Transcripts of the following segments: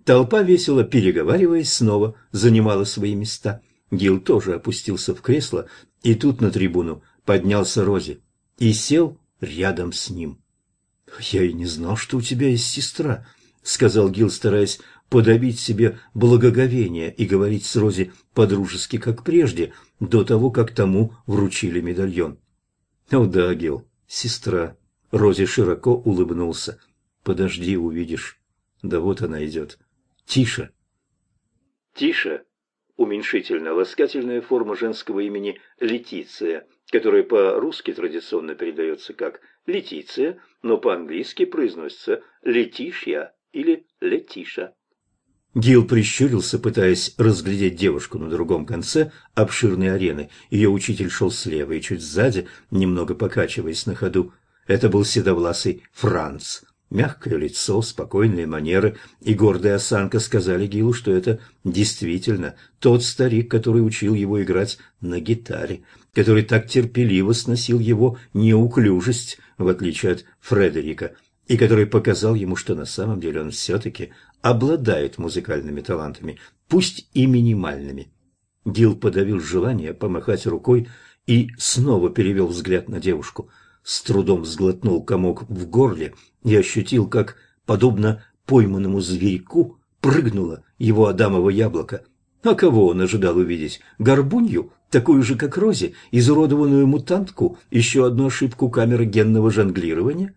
Толпа, весело переговариваясь, снова занимала свои места. Гил тоже опустился в кресло, и тут на трибуну поднялся Рози и сел рядом с ним. «Я и не знал, что у тебя есть сестра», — сказал Гил, стараясь подавить себе благоговение и говорить с Рози по-дружески, как прежде, до того, как тому вручили медальон. «О да, Гил, сестра», — Рози широко улыбнулся. «Подожди, увидишь. Да вот она идет. Тиша». Тиша — уменьшительно-ласкательная форма женского имени Летиция, которая по-русски традиционно передается как Летиция, но по-английски произносится Летишья или Летиша. Гил прищурился, пытаясь разглядеть девушку на другом конце обширной арены. Ее учитель шел слева и чуть сзади, немного покачиваясь на ходу. Это был седовласый Франц. Мягкое лицо, спокойные манеры и гордая осанка сказали Гилу, что это действительно тот старик, который учил его играть на гитаре, который так терпеливо сносил его неуклюжесть, в отличие от Фредерика, и который показал ему, что на самом деле он все-таки обладает музыкальными талантами, пусть и минимальными. Гил подавил желание помахать рукой и снова перевел взгляд на девушку. С трудом сглотнул комок в горле и ощутил, как, подобно пойманному зверьку, прыгнуло его адамово яблоко. А кого он ожидал увидеть? Горбунью, такую же, как Рози, изуродованную мутантку, еще одну ошибку камеры генного жонглирования?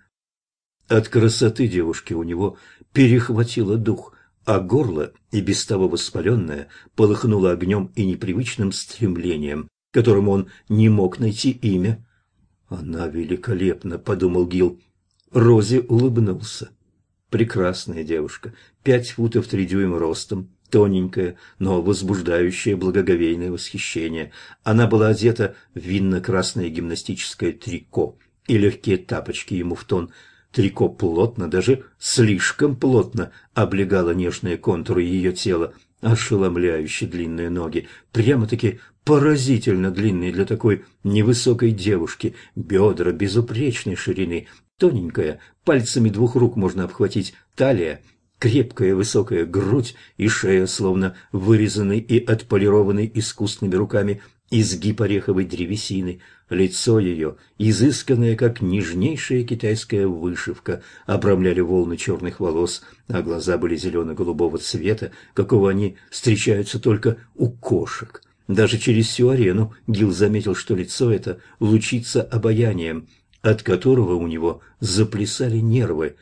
От красоты девушки у него перехватило дух, а горло, и без того воспаленное, полыхнуло огнем и непривычным стремлением, которому он не мог найти имя. «Она великолепна», — подумал Гил. Рози улыбнулся. Прекрасная девушка, 5 футов 3 дюйма ростом, тоненькая, но возбуждающее благоговейное восхищение. Она была одета в винно-красное гимнастическое трико и легкие тапочки ему в тон. Трико плотно, даже слишком плотно облегало нежные контуры ее тела, ошеломляюще длинные ноги, прямо-таки поразительно длинные для такой невысокой девушки, бедра безупречной ширины, тоненькая, пальцами 2 рук можно обхватить талия, крепкая высокая грудь и шея, словно вырезанный и отполированный искусными руками изгиб ореховой древесины. Лицо ее, изысканное, как нежнейшая китайская вышивка, обрамляли волны черных волос, а глаза были зелено-голубого цвета, какого они встречаются только у кошек. Даже через всю арену Гил заметил, что лицо это лучится обаянием, от которого у него заплясали нервы.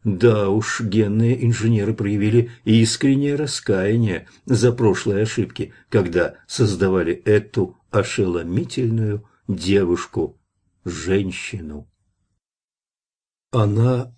Да уж, генные инженеры проявили искреннее раскаяние за прошлые ошибки, когда создавали эту ошеломительную девушку-женщину. Она...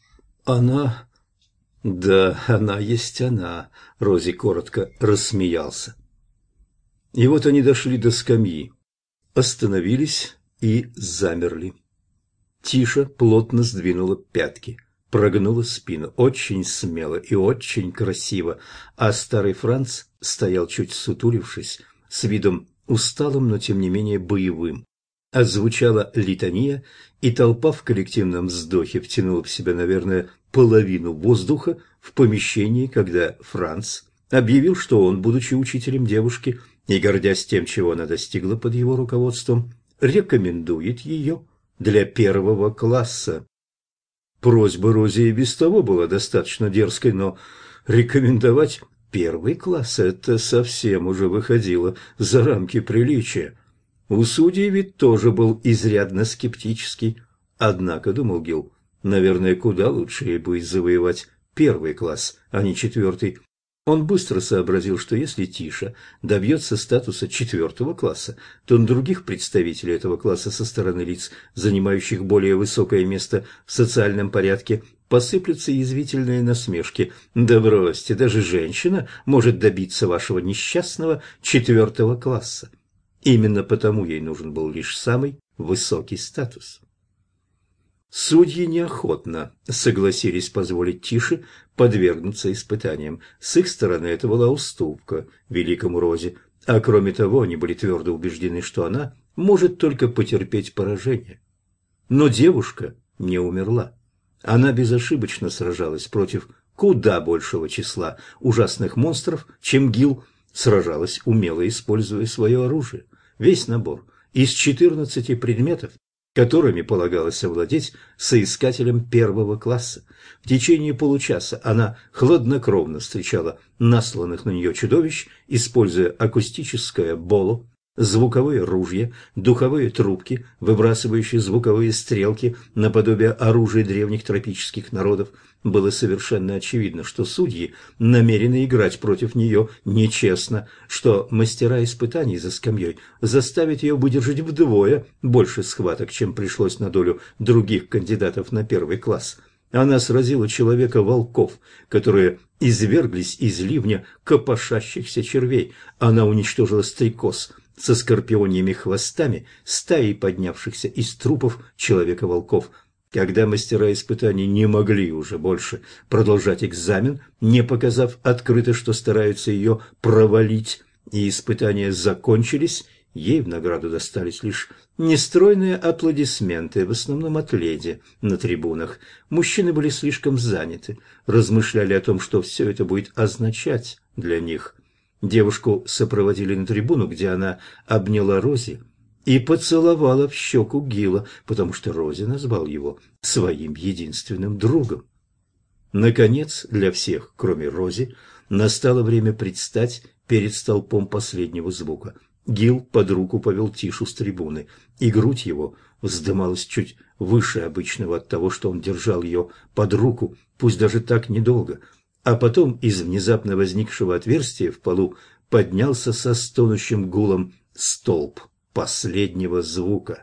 Да, она есть она, Рози коротко рассмеялся. И вот они дошли до скамьи, остановились и замерли. Тиша плотно сдвинула пятки, прогнула спину, очень смело и очень красиво, а старый Франц стоял чуть сутулившись, с видом усталым, но тем не менее боевым. Отзвучала литания, и толпа в коллективном вздохе втянула в себя, наверное, половину воздуха в помещении, когда Франц объявил, что он, будучи учителем девушки и гордясь тем, чего она достигла под его руководством, рекомендует ее для 1 класса. Просьба Рози и без того была достаточно дерзкой, но рекомендовать 1 класс – это совсем уже выходило за рамки приличия. У судей вид тоже был изрядно скептический. Однако, думал Гил, наверное, куда лучше ей будет завоевать 1 класс, а не 4. Он быстро сообразил, что если Тиша добьется статуса 4 класса, то на других представителей этого класса со стороны лиц, занимающих более высокое место в социальном порядке, посыплются язвительные насмешки. Да бросьте, даже женщина может добиться вашего несчастного 4 класса. Именно потому ей нужен был лишь самый высокий статус. Судьи неохотно согласились позволить Тише подвергнуться испытаниям. С их стороны это была уступка великому Рози, а кроме того они были твердо убеждены, что она может только потерпеть поражение. Но девушка не умерла. Она безошибочно сражалась против куда большего числа ужасных монстров, чем Гил, сражалась, умело используя свое оружие. Весь набор из 14 предметов, которыми полагалось овладеть соискателем первого класса. В течение получаса она хладнокровно встречала насланных на нее чудовищ, используя акустическое боло, звуковые ружья, духовые трубки, выбрасывающие звуковые стрелки наподобие оружия древних тропических народов. Было совершенно очевидно, что судьи намерены играть против нее нечестно, что мастера испытаний за скамьей заставят ее выдержать вдвое больше схваток, чем пришлось на долю других кандидатов на первый класс. Она сразила человека-волков, которые изверглись из ливня копошащихся червей. Она уничтожила стрекоз со скорпионьими хвостами, стаей поднявшихся из трупов человека-волков. Когда мастера испытаний не могли уже больше продолжать экзамен, не показав открыто, что стараются ее провалить, и испытания закончились, ей в награду достались лишь нестройные аплодисменты, в основном от леди на трибунах. Мужчины были слишком заняты, размышляли о том, что все это будет означать для них. Девушку сопроводили на трибуну, где она обняла Рози и поцеловала в щеку Гила, потому что Рози назвал его своим единственным другом. Наконец, для всех, кроме Рози, настало время предстать перед столпом последнего звука. Гил под руку повел Тишу с трибуны, и грудь его вздымалась чуть выше обычного от того, что он держал ее под руку, пусть даже так недолго. А потом из внезапно возникшего отверстия в полу поднялся со стонущим гулом столб последнего звука.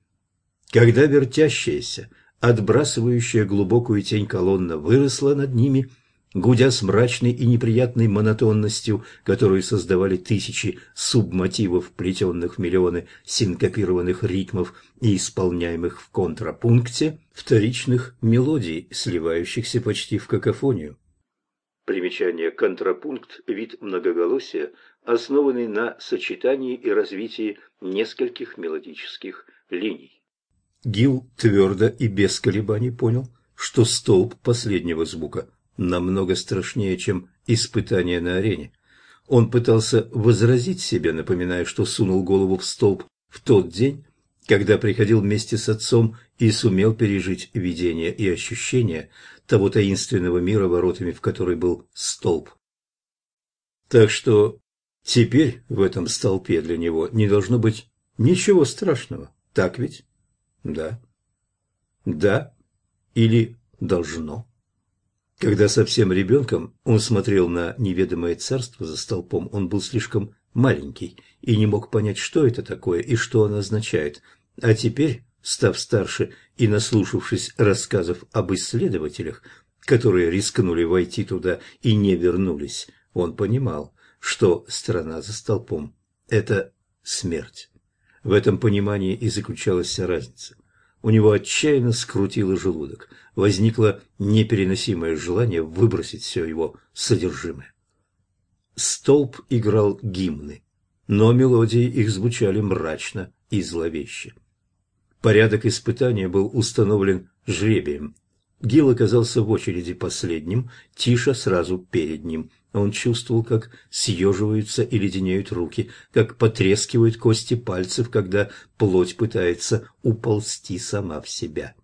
Когда вертящаяся, отбрасывающая глубокую тень колонна выросла над ними, гудя с мрачной и неприятной монотонностью, которую создавали тысячи субмотивов, вплетенных в миллионы синкопированных ритмов и исполняемых в контрапункте вторичных мелодий, сливающихся почти в какофонию. Примечание: контрапункт – вид многоголосия, основанный на сочетании и развитии нескольких мелодических линий. Гил твердо и без колебаний понял, что столб последнего звука намного страшнее, чем испытание на арене. Он пытался возразить себе, напоминая, что сунул голову в столб в тот день, когда приходил вместе с отцом и сумел пережить видение и ощущение того таинственного мира, воротами в который был столб. Так что теперь в этом столпе для него не должно быть ничего страшного, так ведь? Да. Да или должно. Когда совсем ребенком он смотрел на неведомое царство за столпом, он был слишком маленький и не мог понять, что это такое и что оно означает. А теперь, став старше и наслушавшись рассказов об исследователях, которые рискнули войти туда и не вернулись, он понимал, что страна за столпом – это смерть. В этом понимании и заключалась вся разница. У него отчаянно скрутило желудок, возникло непереносимое желание выбросить все его содержимое. Столб играл гимны, но мелодии их звучали мрачно и зловеще. Порядок испытания был установлен жребием. Гил оказался в очереди последним, Тиша сразу перед ним. Он чувствовал, как съеживаются и леденеют руки, как потрескивают кости пальцев, когда плоть пытается уползти сама в себя.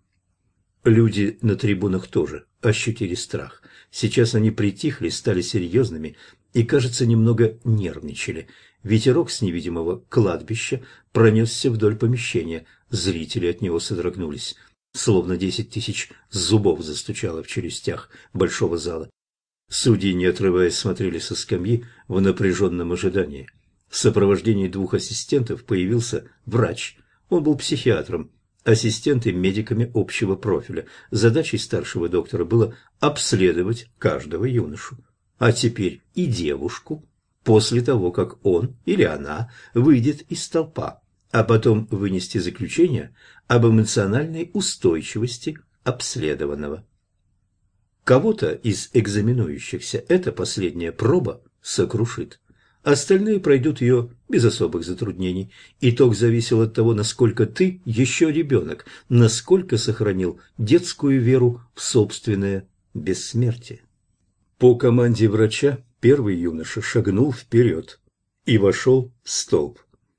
Люди на трибунах тоже ощутили страх. Сейчас они притихли, стали серьезными и, кажется, немного нервничали. Ветерок с невидимого кладбища пронесся вдоль помещения. Зрители от него содрогнулись, словно 10 тысяч зубов застучало в челюстях большого зала. Судьи, не отрываясь, смотрели со скамьи в напряженном ожидании. В сопровождении 2 ассистентов появился врач. Он был психиатром, ассистенты медиками общего профиля. Задачей старшего доктора было обследовать каждого юношу, а теперь и девушку, после того, как он или она выйдет из столпа, а потом вынести заключение об эмоциональной устойчивости обследованного. Кого-то из экзаменующихся эта последняя проба сокрушит. Остальные пройдут ее без особых затруднений. Итог зависел от того, насколько ты еще ребенок, насколько сохранил детскую веру в собственное бессмертие. По команде врача первый юноша шагнул вперед и вошел в столб.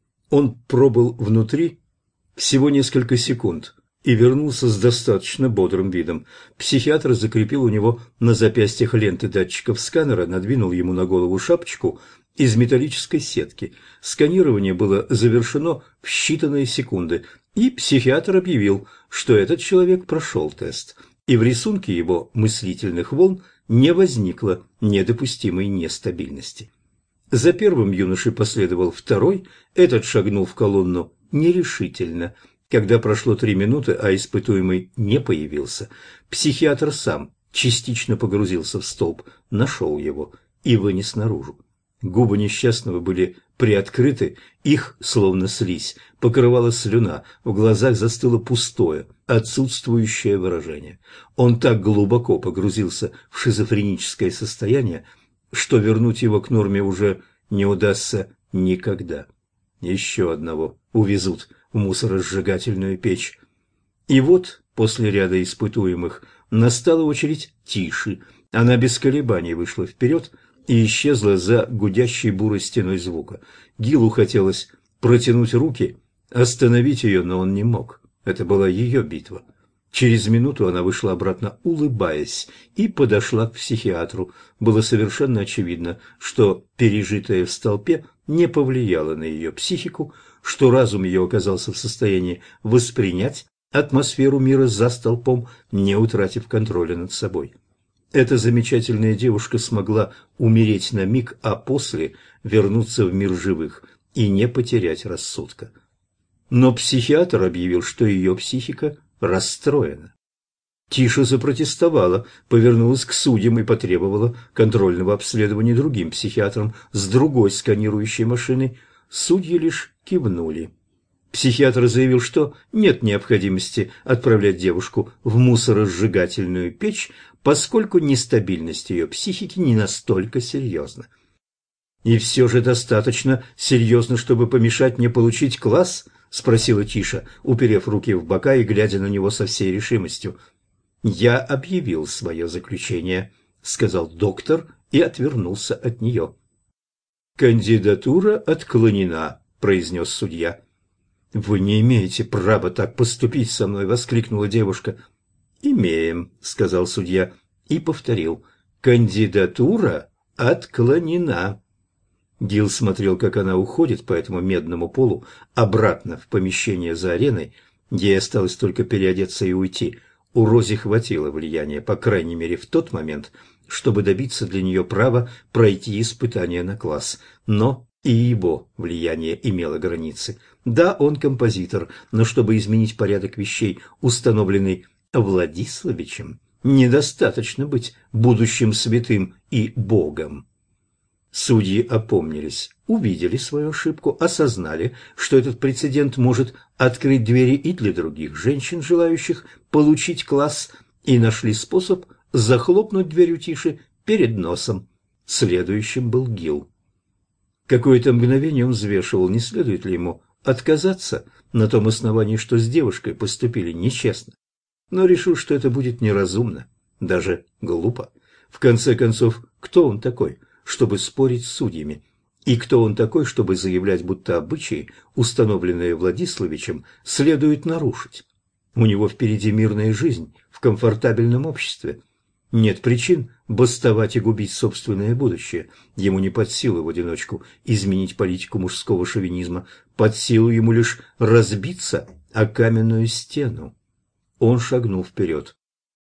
Он пробыл внутри всего несколько секунд и вернулся с достаточно бодрым видом. Психиатр закрепил у него на запястьях ленты датчиков сканера, надвинул ему на голову шапочку из металлической сетки. Сканирование было завершено в считанные секунды, и психиатр объявил, что этот человек прошел тест, и в рисунке его мыслительных волн не возникло недопустимой нестабильности. За первым юношей последовал второй, этот шагнул в колонну нерешительно. Когда прошло 3 минуты, а испытуемый не появился, психиатр сам частично погрузился в столб, нашел его и вынес наружу. Губы несчастного были приоткрыты, их, словно слизь, покрывала слюна, в глазах застыло пустое, отсутствующее выражение. Он так глубоко погрузился в шизофреническое состояние, что вернуть его к норме уже не удастся никогда. Еще одного увезут в мусоросжигательную печь. И вот, после ряда испытуемых, настала очередь Тиши. Она без колебаний вышла вперед и исчезла за гудящей бурой стеной звука. Гилу хотелось протянуть руки, остановить ее, но он не мог. Это была ее битва. Через минуту она вышла обратно, улыбаясь, и подошла к психиатру. Было совершенно очевидно, что пережитое в столпе не повлияло на ее психику, что разум ее оказался в состоянии воспринять атмосферу мира за столпом, не утратив контроля над собой. Эта замечательная девушка смогла умереть на миг, а после вернуться в мир живых и не потерять рассудка. Но психиатр объявил, что ее психика расстроена. Тиша запротестовала, повернулась к судьям и потребовала контрольного обследования другим психиатром с другой сканирующей машиной. Судьи лишь кивнули. Психиатр заявил, что нет необходимости отправлять девушку в мусоросжигательную печь, поскольку нестабильность ее психики не настолько серьезна. «И все же достаточно серьезно, чтобы помешать мне получить класс?» – спросила Тиша, уперев руки в бока и глядя на него со всей решимостью. «Я объявил свое заключение», – сказал доктор и отвернулся от нее. «Кандидатура отклонена», – произнес судья. «Вы не имеете права так поступить со мной», – воскликнула девушка. «Имеем», – сказал судья и повторил. «Кандидатура отклонена». Гил смотрел, как она уходит по этому медному полу обратно в помещение за ареной. Ей осталось только переодеться и уйти. У Рози хватило влияния, по крайней мере в тот момент, чтобы добиться для нее права пройти испытание на класс. Но и его влияние имело границы. Да, он композитор, но чтобы изменить порядок вещей, установленный Владиславичем, недостаточно быть будущим святым и богом. Судьи опомнились, увидели свою ошибку, осознали, что этот прецедент может открыть двери и для других женщин, желающих получить класс, и нашли способ захлопнуть дверь у Тиши перед носом. Следующим был Гил. Какое-то мгновение он взвешивал, не следует ли ему отказаться на том основании, что с девушкой поступили нечестно, но решил, что это будет неразумно, даже глупо. В конце концов, кто он такой, чтобы спорить с судьями? И кто он такой, чтобы заявлять, будто обычаи, установленные Владиславичем, следует нарушить? У него впереди мирная жизнь в комфортабельном обществе. Нет причин бастовать и губить собственное будущее. Ему не под силу в одиночку изменить политику мужского шовинизма. Под силу ему лишь разбиться о каменную стену. Он шагнул вперед.